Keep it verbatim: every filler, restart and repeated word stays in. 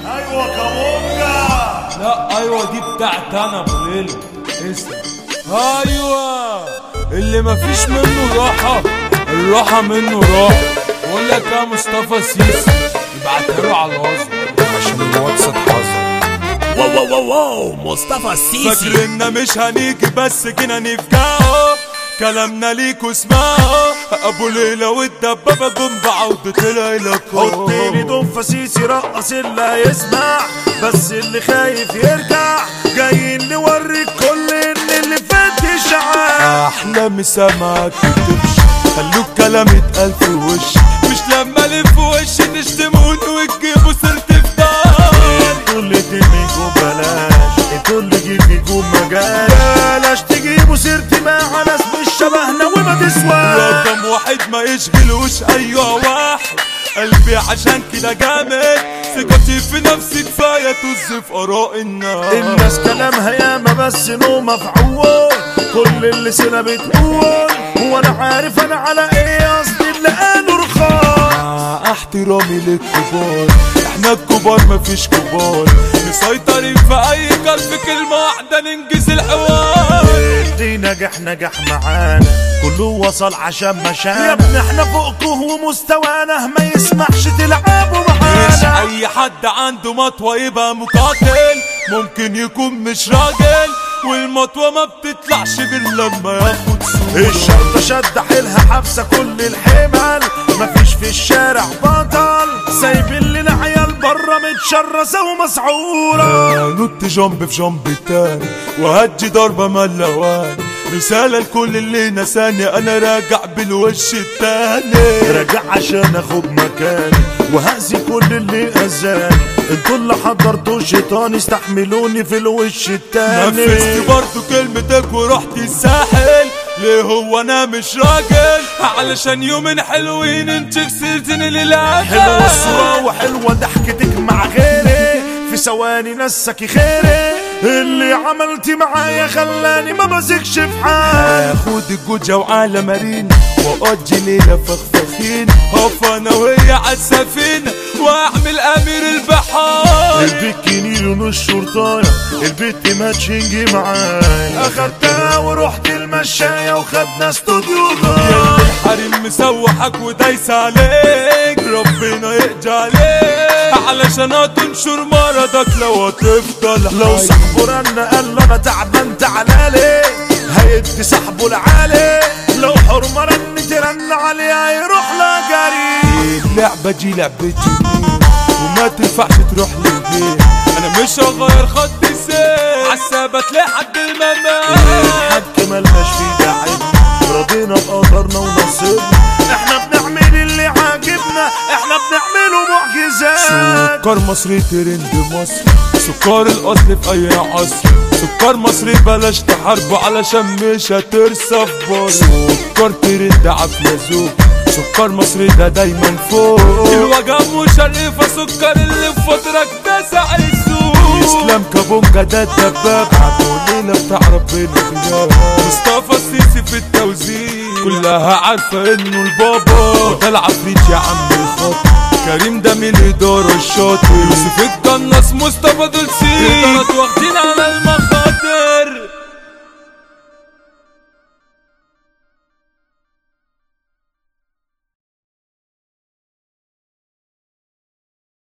ايوه كابونجا. لا ايوه دي بتاعت انا ابو ليلى. اسمع، ايوه اللي مفيش منه راحه الراحه منه راحه. بقول لك يا مصطفى سيسي ابعتها له على الوصف عشان الواتس اتحذر. واو واو واو واو مصطفى السيسي. فاكرنا مش هنيجي بس جينا نفجعه، كلامنا ليكوا اسمعوا. ابو ليلى والدبابه جم بعودة العيلة. حط لي دف سيسي رقص اللي هيسمع، بس اللي خايف يرجع. جايين نوريك كل ان اللي فات اشعاع. احلى مسامعك تمشي، خلوك كلام يتقال في وش، مش لما الف وش تشتموني وتجيبوا سيرتي في دار. انتوا اللي تميجوا بلاش، انتوا اللي جيبيجوا مجال. بلاش تجيبوا سيرتي مع ناس مش شبهنا وما تسواش. رقم واحد ما يشغلوش ايوه واحد، قلبي عشان كده جامد. ثقتي في نفسي كفايه طز في اراء الناس. الناس كلامها ياما بس نو مفعول، كل اللي سنة بتقول وانا عارف انا على ايه قصدي اللي قالوا رخاص. مع احترامي للكبار احنا الكبار مفيش كبار، مسيطرين في اي قلب كلمه واحده ننجز الحوار. اللي نجح نجح معانا كله وصل عشان مشانا. يا ابني احنا فوقكم ومستوانا ما يسمحش تلعبوا معانا. مش اي حد عنده مطوه يبقى مقاتل، ممكن يكون مش راجل والمطوه ما بتطلعش غير لما ياخد صورة. الشرطة شد حيلها حبسة كل الحمل، مفيش في الشارع بطل. سايبين لنا عيال برا متشرسة ومسعورة. نط جنب في جنب تاني وهدي ضربة ملواني، رسالة لكل اللي نساني انا راجع بالوش التاني. راجع عشان اخد مكاني وهأذي كل اللي اذاني. انتوا اللي حضرتوا شيطان استحملوني في الوش التاني. نفذت برضو كلمتك ورحت الساحل، ليه هو انا مش راجل؟ علشان يومين حلوين انت كسرتني للعجل. حلوة الصورة وحلوة ضحكتك مع غيري، في ثواني نسكي خيري. اللي عملتي معايا خلاني ما بثقش في حال. خد الجوجة وعلى مارين واقضي ليلة فخفخين، هقف انا وهي عالسفينة واعمل امير البحار. البيكيني لون الشرطاية البت ماتشنجي معايا. اخدتها ورحت المشاية وخدنا استوديو غار. الحريم مسوحك ودايس عليك، ربنا يقضي عليك علشان هتنشر مرضك لو هتفضل. لو صاحبه رن قال له انا تعبان تعالالي هيدي صاحبه العالي. لو حرمة رن ترن عليه هيروح لا جري. اللعبة دي لعبتي وما تنفعش تروح للبيت. انا مش هغير خط السير عالثبات لحد الممات. الحق ملناش فيه داعي، رضينا بقدرنا ونصيبنا. احنا بنعمل اللي عاجبنا، احنا بنعمله معجزات. سكر مصري ترند مصر، سكر الاصل في اي عصر. سكر مصري بلاش تحاربه علشان مش هترسى في بر. سكر ترند عافية ذوق، سكر مصري ده دايما فوق. الوجع مشرفة سكر اللي في فترك ده سعي السوق. اسلام كابونجا ده الدباب عبولينا بتاع ربنا بجاب. مصطفى السيسي في التوزيع كلها عارفة انه البابا، وده العفريت يا عم الخط. كريم ده من الإدارة الشاطر، يوسف القناص مصطفى دولسي. الإدارات واخدين على المغرب